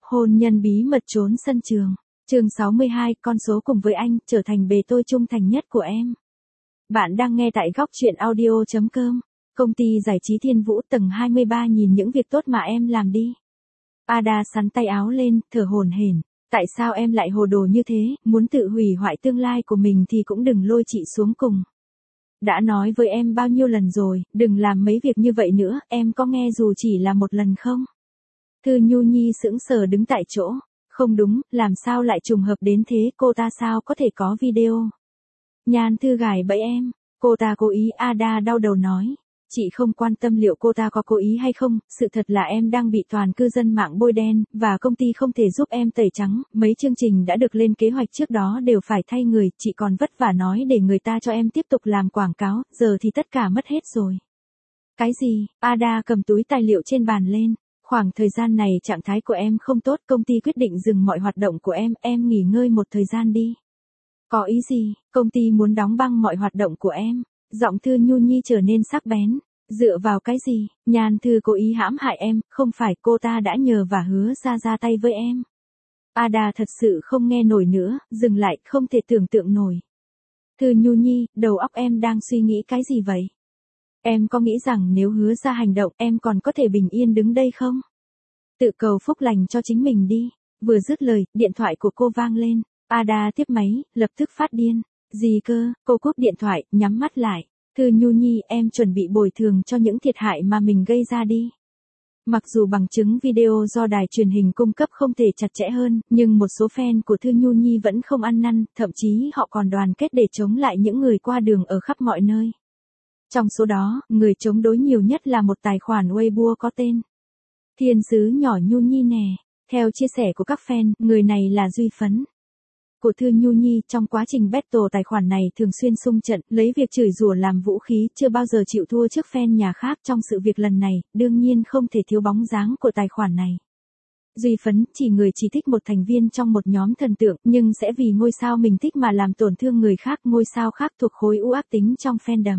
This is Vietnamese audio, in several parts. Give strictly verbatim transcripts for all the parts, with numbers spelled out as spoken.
Hôn nhân bí mật trốn sân trường. Chương sáu mươi hai, con số cùng với anh, trở thành bề tôi trung thành nhất của em. Bạn đang nghe tại góc truyện audio chấm com. Công ty giải trí Thiên Vũ tầng hai mươi ba nhìn những việc tốt mà em làm đi. Ada sắn tay áo lên, thở hổn hển. Tại sao em lại hồ đồ như thế, muốn tự hủy hoại tương lai của mình thì cũng đừng lôi chị xuống cùng. Đã nói với em bao nhiêu lần rồi, đừng làm mấy việc như vậy nữa, em có nghe dù chỉ là một lần không? Thư Nhu Nhi sững sờ đứng tại chỗ. Không đúng, làm sao lại trùng hợp đến thế, cô ta sao có thể có video? Nhan Thư gài bẫy em, cô ta cố ý. Ada đau đầu nói. Chị không quan tâm liệu cô ta có cố ý hay không, sự thật là em đang bị toàn cư dân mạng bôi đen, và công ty không thể giúp em tẩy trắng, mấy chương trình đã được lên kế hoạch trước đó đều phải thay người, chị còn vất vả nói để người ta cho em tiếp tục làm quảng cáo, giờ thì tất cả mất hết rồi. Cái gì? Ada cầm túi tài liệu trên bàn lên. Khoảng thời gian này trạng thái của em không tốt, công ty quyết định dừng mọi hoạt động của em, em nghỉ ngơi một thời gian đi. Có ý gì? Công ty muốn đóng băng mọi hoạt động của em. Giọng Thư Nhu Nhi trở nên sắc bén. Dựa vào cái gì? Nhan Thư cố ý hãm hại em, không phải cô ta đã nhờ và hứa ra ra tay với em. Ada thật sự không nghe nổi nữa, dừng lại, không thể tưởng tượng nổi. Thư Nhu Nhi, đầu óc em đang suy nghĩ cái gì vậy? Em có nghĩ rằng nếu hứa ra hành động em còn có thể bình yên đứng đây không? Tự cầu phúc lành cho chính mình đi. Vừa dứt lời, điện thoại của cô vang lên. Ada tiếp máy, lập tức phát điên. Gì cơ? Cô cúp điện thoại, nhắm mắt lại. Thư Nhu Nhi, em chuẩn bị bồi thường cho những thiệt hại mà mình gây ra đi. Mặc dù bằng chứng video do đài truyền hình cung cấp không thể chặt chẽ hơn, nhưng một số fan của Thư Nhu Nhi vẫn không ăn năn, thậm chí họ còn đoàn kết để chống lại những người qua đường ở khắp mọi nơi. Trong số đó, người chống đối nhiều nhất là một tài khoản Weibo có tên Thiên Sứ Nhỏ Nhu Nhi nè. Theo chia sẻ của các fan, người này là Duy Phấn của Thư Nhu Nhi. Trong quá trình battle, tài khoản này thường xuyên xung trận, lấy việc chửi rủa làm vũ khí, chưa bao giờ chịu thua trước fan nhà khác. Trong sự việc lần này, đương nhiên không thể thiếu bóng dáng của tài khoản này. Duy Phấn, chỉ người chỉ thích một thành viên trong một nhóm thần tượng, nhưng sẽ vì ngôi sao mình thích mà làm tổn thương người khác. Ngôi sao khác thuộc khối u ác tính trong fandom.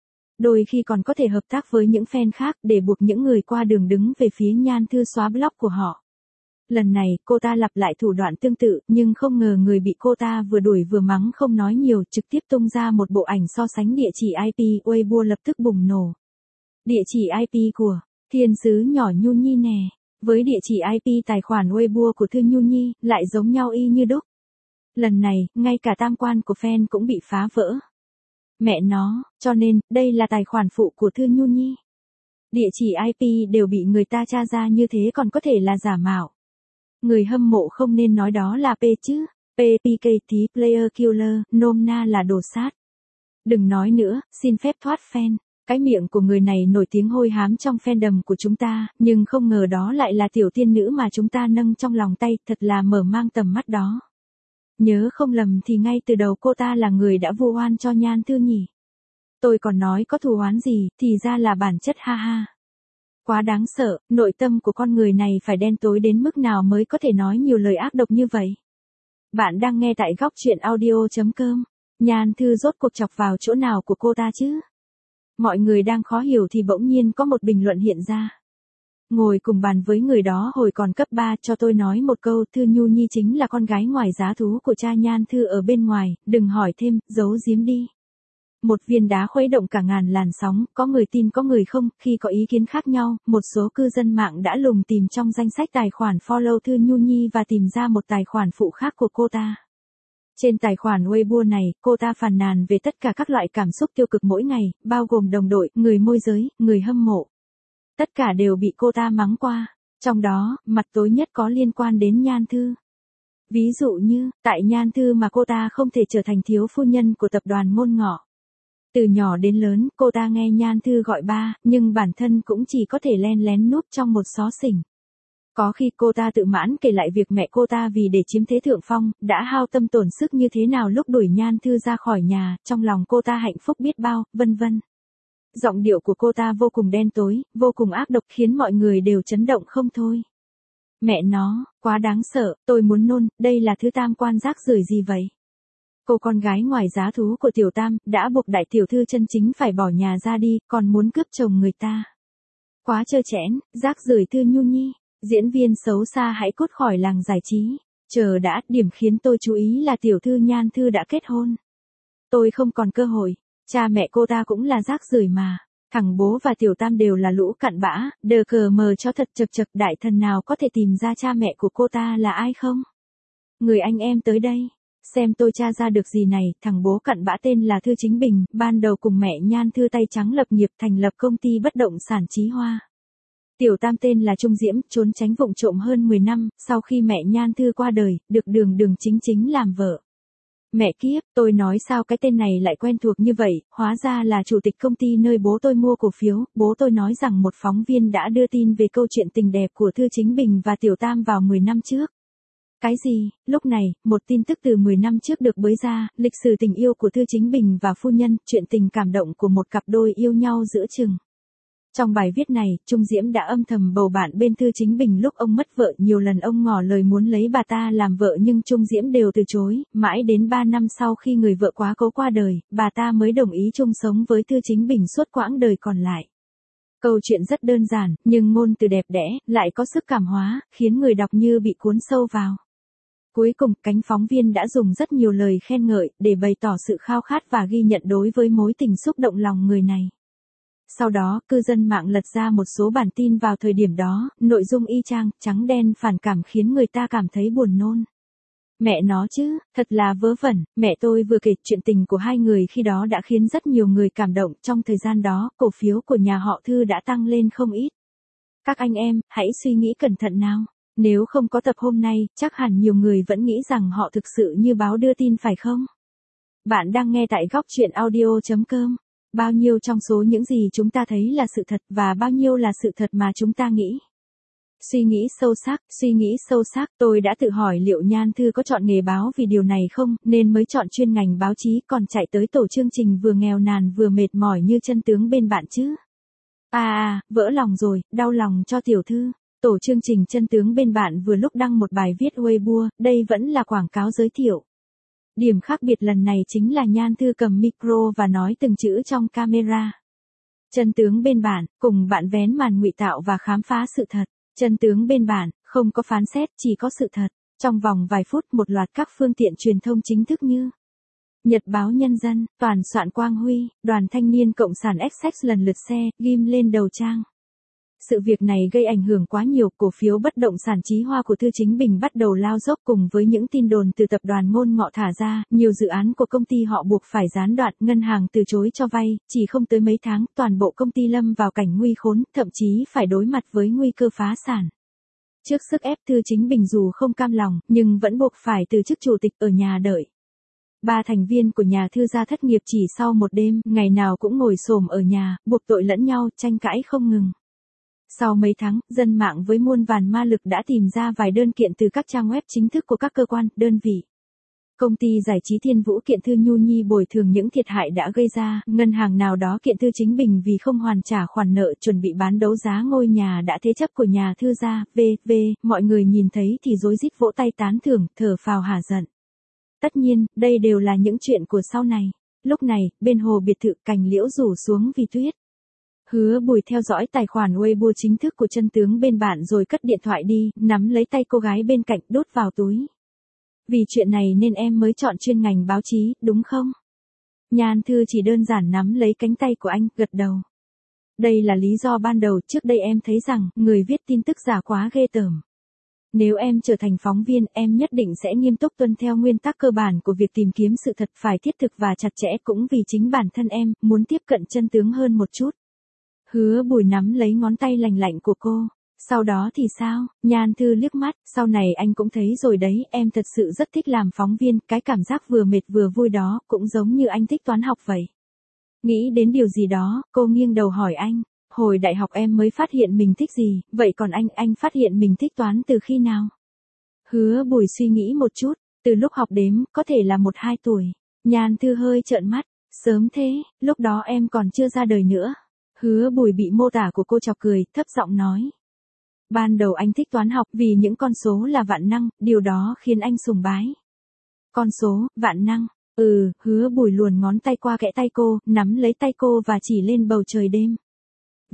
Đôi khi còn có thể hợp tác với những fan khác để buộc những người qua đường đứng về phía Nhan Thư xóa blog của họ. Lần này, cô ta lặp lại thủ đoạn tương tự, nhưng không ngờ người bị cô ta vừa đuổi vừa mắng không nói nhiều, trực tiếp tung ra một bộ ảnh so sánh địa chỉ i pê, Weibo lập tức bùng nổ. Địa chỉ i pê của Thiên Sứ Nhỏ Nhu Nhi nè, với địa chỉ i pê tài khoản Weibo của Thư Nhu Nhi, lại giống nhau y như đúc. Lần này, ngay cả tam quan của fan cũng bị phá vỡ. Mẹ nó, cho nên, đây là tài khoản phụ của Thư Nhu Nhi. Địa chỉ i pê đều bị người ta tra ra như thế còn có thể là giả mạo. Người hâm mộ không nên nói đó là P chứ. P pê ca tí, player killer, nôm na là đồ sát. Đừng nói nữa, xin phép thoát fan. Cái miệng của người này nổi tiếng hôi hám trong fandom của chúng ta, nhưng không ngờ đó lại là tiểu tiên nữ mà chúng ta nâng trong lòng tay, thật là mở mang tầm mắt đó. Nhớ không lầm thì ngay từ đầu cô ta là người đã vu oan cho Nhan Thư nhỉ. Tôi còn nói có thù oán gì, thì ra là bản chất, ha ha. Quá đáng sợ, nội tâm của con người này phải đen tối đến mức nào mới có thể nói nhiều lời ác độc như vậy. Bạn đang nghe tại góc truyện audio chấm com. Nhan Thư rốt cuộc chọc vào chỗ nào của cô ta chứ? Mọi người đang khó hiểu thì bỗng nhiên có một bình luận hiện ra. Ngồi cùng bàn với người đó hồi còn cấp ba, cho tôi nói một câu, Thư Nhu Nhi chính là con gái ngoài giá thú của cha Nhan Thư ở bên ngoài, đừng hỏi thêm, giấu giếm đi. Một viên đá khuấy động cả ngàn làn sóng, có người tin có người không, khi có ý kiến khác nhau, một số cư dân mạng đã lùng tìm trong danh sách tài khoản follow Thư Nhu Nhi và tìm ra một tài khoản phụ khác của cô ta. Trên tài khoản Weibo này, cô ta phàn nàn về tất cả các loại cảm xúc tiêu cực mỗi ngày, bao gồm đồng đội, người môi giới, người hâm mộ. Tất cả đều bị cô ta mắng qua, trong đó, mặt tối nhất có liên quan đến Nhan Thư. Ví dụ như, tại Nhan Thư mà cô ta không thể trở thành thiếu phu nhân của tập đoàn Ngôn Ngọ. Từ nhỏ đến lớn, cô ta nghe Nhan Thư gọi ba, nhưng bản thân cũng chỉ có thể len lén núp trong một xó xỉnh. Có khi cô ta tự mãn kể lại việc mẹ cô ta vì để chiếm thế thượng phong, đã hao tâm tổn sức như thế nào lúc đuổi Nhan Thư ra khỏi nhà, trong lòng cô ta hạnh phúc biết bao, vân vân. Giọng điệu của cô ta vô cùng đen tối, vô cùng ác độc khiến mọi người đều chấn động không thôi. Mẹ nó, quá đáng sợ, tôi muốn nôn, đây là thứ tam quan rác rưởi gì vậy? Cô con gái ngoài giá thú của tiểu tam, đã buộc đại tiểu thư chân chính phải bỏ nhà ra đi, còn muốn cướp chồng người ta. Quá trơ trẽn, rác rưởi Thư Nhu Nhi. Diễn viên xấu xa hãy cút khỏi làng giải trí. Chờ đã, điểm khiến tôi chú ý là tiểu thư Nhan Thư đã kết hôn. Tôi không còn cơ hội. Cha mẹ cô ta cũng là rác rưởi mà. Thằng bố và tiểu tam đều là lũ cặn bã, đờ cờ mờ cho thật chật chật, đại thần nào có thể tìm ra cha mẹ của cô ta là ai không? Người anh em tới đây. Xem tôi tra ra được gì này, thằng bố cặn bã tên là Thư Chính Bình, ban đầu cùng mẹ Nhan Thư tay trắng lập nghiệp thành lập công ty bất động sản Chí Hoa. Tiểu tam tên là Trung Diễm, trốn tránh vụng trộm hơn mười năm, sau khi mẹ Nhan Thư qua đời, được Đường Đường Chính Chính làm vợ. Mẹ kiếp, tôi nói sao cái tên này lại quen thuộc như vậy, hóa ra là chủ tịch công ty nơi bố tôi mua cổ phiếu, bố tôi nói rằng một phóng viên đã đưa tin về câu chuyện tình đẹp của Thư Chính Bình và Tiểu Tam vào mười năm trước. Cái gì? Lúc này, một tin tức từ mười năm trước được bới ra, lịch sử tình yêu của Thư Chính Bình và phu nhân, chuyện tình cảm động của một cặp đôi yêu nhau giữa chừng. Trong bài viết này, Trung Diễm đã âm thầm bầu bạn bên Thư Chính Bình lúc ông mất vợ, nhiều lần ông ngỏ lời muốn lấy bà ta làm vợ nhưng Trung Diễm đều từ chối, mãi đến ba năm sau khi người vợ quá cố qua đời, bà ta mới đồng ý chung sống với Thư Chính Bình suốt quãng đời còn lại. Câu chuyện rất đơn giản, nhưng ngôn từ đẹp đẽ, lại có sức cảm hóa, khiến người đọc như bị cuốn sâu vào. Cuối cùng, cánh phóng viên đã dùng rất nhiều lời khen ngợi, để bày tỏ sự khao khát và ghi nhận đối với mối tình xúc động lòng người này. Sau đó, cư dân mạng lật ra một số bản tin vào thời điểm đó, nội dung y chang, trắng đen phản cảm khiến người ta cảm thấy buồn nôn. Mẹ nó chứ, thật là vớ vẩn, mẹ tôi vừa kể chuyện tình của hai người khi đó đã khiến rất nhiều người cảm động, trong thời gian đó, cổ phiếu của nhà họ Thư đã tăng lên không ít. Các anh em, hãy suy nghĩ cẩn thận nào. Nếu không có tập hôm nay, chắc hẳn nhiều người vẫn nghĩ rằng họ thực sự như báo đưa tin phải không? Bạn đang nghe tại góc chuyện audio chấm com. Bao nhiêu trong số những gì chúng ta thấy là sự thật và bao nhiêu là sự thật mà chúng ta nghĩ? Suy nghĩ sâu sắc, suy nghĩ sâu sắc, tôi đã tự hỏi liệu Nhan Thư có chọn nghề báo vì điều này không, nên mới chọn chuyên ngành báo chí còn chạy tới tổ chương trình vừa nghèo nàn vừa mệt mỏi như chân tướng bên bạn chứ. À à, vỡ lòng rồi, đau lòng cho tiểu thư. Tổ chương trình chân tướng bên bạn vừa lúc đăng một bài viết Weibo, đây vẫn là quảng cáo giới thiệu. Điểm khác biệt lần này chính là Nhan Thư cầm micro và nói từng chữ trong camera. Chân tướng bên bạn, cùng bạn vén màn ngụy tạo và khám phá sự thật. Chân tướng bên bạn, không có phán xét, chỉ có sự thật. Trong vòng vài phút một loạt các phương tiện truyền thông chính thức như Nhật báo Nhân dân, Toàn soạn Quang Huy, Đoàn Thanh niên Cộng sản ích ích lần lượt xe, ghim lên đầu trang. Sự việc này gây ảnh hưởng quá nhiều, cổ phiếu bất động sản Chí Hoa của Thư Chính Bình bắt đầu lao dốc cùng với những tin đồn từ tập đoàn Ngôn Ngọ thả ra, nhiều dự án của công ty họ buộc phải gián đoạn, ngân hàng từ chối cho vay, chỉ không tới mấy tháng, toàn bộ công ty lâm vào cảnh nguy khốn, thậm chí phải đối mặt với nguy cơ phá sản. Trước sức ép, Thư Chính Bình dù không cam lòng, nhưng vẫn buộc phải từ chức chủ tịch ở nhà đợi. Ba thành viên của nhà Thư gia thất nghiệp chỉ sau một đêm, ngày nào cũng ngồi xổm ở nhà, buộc tội lẫn nhau, tranh cãi không ngừng. Sau mấy tháng, dân mạng với muôn vàn ma lực đã tìm ra vài đơn kiện từ các trang web chính thức của các cơ quan, đơn vị. Công ty giải trí Thiên Vũ kiện Thư Nhu Nhi bồi thường những thiệt hại đã gây ra, ngân hàng nào đó kiện Thư Chính Bình vì không hoàn trả khoản nợ chuẩn bị bán đấu giá ngôi nhà đã thế chấp của nhà Thư gia, vân vân, mọi người nhìn thấy thì rối rít vỗ tay tán thưởng, thở phào hả giận. Tất nhiên, đây đều là những chuyện của sau này. Lúc này, bên hồ biệt thự cành liễu rủ xuống vì tuyết. Hứa Bùi theo dõi tài khoản Weibo chính thức của chân tướng bên bạn rồi cất điện thoại đi, nắm lấy tay cô gái bên cạnh đút vào túi. Vì chuyện này nên em mới chọn chuyên ngành báo chí, đúng không? Nhan Thư chỉ đơn giản nắm lấy cánh tay của anh, gật đầu. Đây là lý do ban đầu, trước đây em thấy rằng, người viết tin tức giả quá ghê tởm. Nếu em trở thành phóng viên, em nhất định sẽ nghiêm túc tuân theo nguyên tắc cơ bản của việc tìm kiếm sự thật phải thiết thực và chặt chẽ cũng vì chính bản thân em, muốn tiếp cận chân tướng hơn một chút. Hứa Bùi nắm lấy ngón tay lành lạnh của cô. Sau đó thì sao? Nhan Thư liếc mắt, sau này anh cũng thấy rồi đấy, em thật sự rất thích làm phóng viên, cái cảm giác vừa mệt vừa vui đó, cũng giống như anh thích toán học vậy. Nghĩ đến điều gì đó, cô nghiêng đầu hỏi anh, hồi đại học em mới phát hiện mình thích gì, vậy còn anh, anh phát hiện mình thích toán từ khi nào? Hứa Bùi suy nghĩ một chút, từ lúc học đếm, có thể là một hai tuổi. Nhan Thư hơi trợn mắt, sớm thế, lúc đó em còn chưa ra đời nữa. Hứa Bùi bị mô tả của cô chọc cười, thấp giọng nói. Ban đầu anh thích toán học vì những con số là vạn năng, điều đó khiến anh sùng bái. Con số, vạn năng, ừ, Hứa Bùi luồn ngón tay qua kẽ tay cô, nắm lấy tay cô và chỉ lên bầu trời đêm.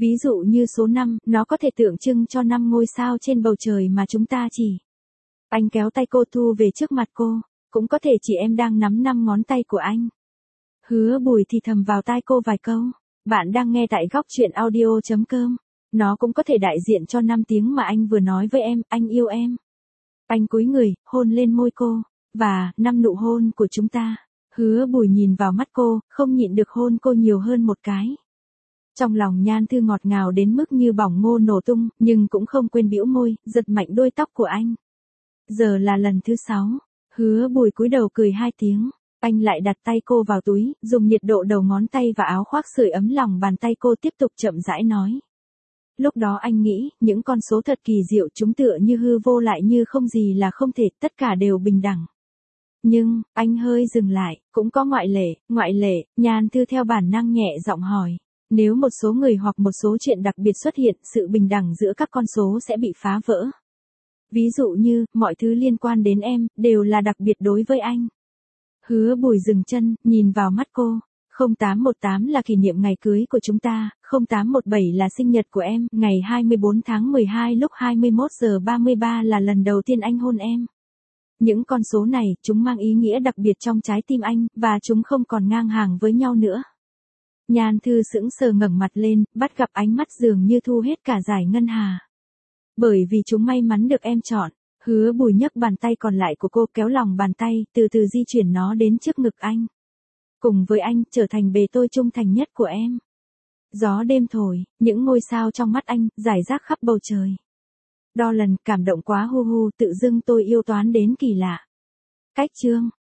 Ví dụ như số năm, nó có thể tượng trưng cho năm ngôi sao trên bầu trời mà chúng ta chỉ. Anh kéo tay cô thu về trước mặt cô, cũng có thể chỉ em đang nắm năm ngón tay của anh. Hứa Bùi thì thầm vào tai cô vài câu. Bạn đang nghe tại góc truyện audio.com. Nó cũng có thể đại diện cho năm tiếng mà anh vừa nói với em, anh yêu em. Anh cúi người, hôn lên môi cô. Và, năm nụ hôn của chúng ta. Hứa Bùi nhìn vào mắt cô, không nhịn được hôn cô nhiều hơn một cái. Trong lòng Nhan Thư ngọt ngào đến mức như bỏng ngô nổ tung, nhưng cũng không quên bĩu môi, giật mạnh đuôi tóc của anh. Giờ là lần thứ sáu. Hứa Bùi cúi đầu cười hai tiếng. Anh lại đặt tay cô vào túi, dùng nhiệt độ đầu ngón tay và áo khoác sưởi ấm lòng bàn tay cô, tiếp tục chậm rãi nói. Lúc đó anh nghĩ, những con số thật kỳ diệu, chúng tựa như hư vô lại như không gì là không thể, tất cả đều bình đẳng. Nhưng, anh hơi dừng lại, cũng có ngoại lệ, ngoại lệ, Nhan Thư theo bản năng nhẹ giọng hỏi. Nếu một số người hoặc một số chuyện đặc biệt xuất hiện, sự bình đẳng giữa các con số sẽ bị phá vỡ. Ví dụ như, mọi thứ liên quan đến em, đều là đặc biệt đối với anh. Hứa Bùi dừng chân, nhìn vào mắt cô. không tám một tám là kỷ niệm ngày cưới của chúng ta, không tám một bảy là sinh nhật của em, ngày hai mươi bốn tháng mười hai lúc hai mươi mốt giờ ba mươi ba là lần đầu tiên anh hôn em. Những con số này, chúng mang ý nghĩa đặc biệt trong trái tim anh, và chúng không còn ngang hàng với nhau nữa. Nhan Thư sững sờ ngẩng mặt lên, bắt gặp ánh mắt dường như thu hết cả dải ngân hà. Bởi vì chúng may mắn được em chọn. Hứa Bùi nhấc bàn tay còn lại của cô, kéo lòng bàn tay, từ từ di chuyển nó đến trước ngực anh. Cùng với anh, trở thành bề tôi trung thành nhất của em. Gió đêm thổi, những ngôi sao trong mắt anh, rải rác khắp bầu trời. Đo lần, cảm động quá hu hu, tự dưng tôi yêu toán đến kỳ lạ. Cách chương.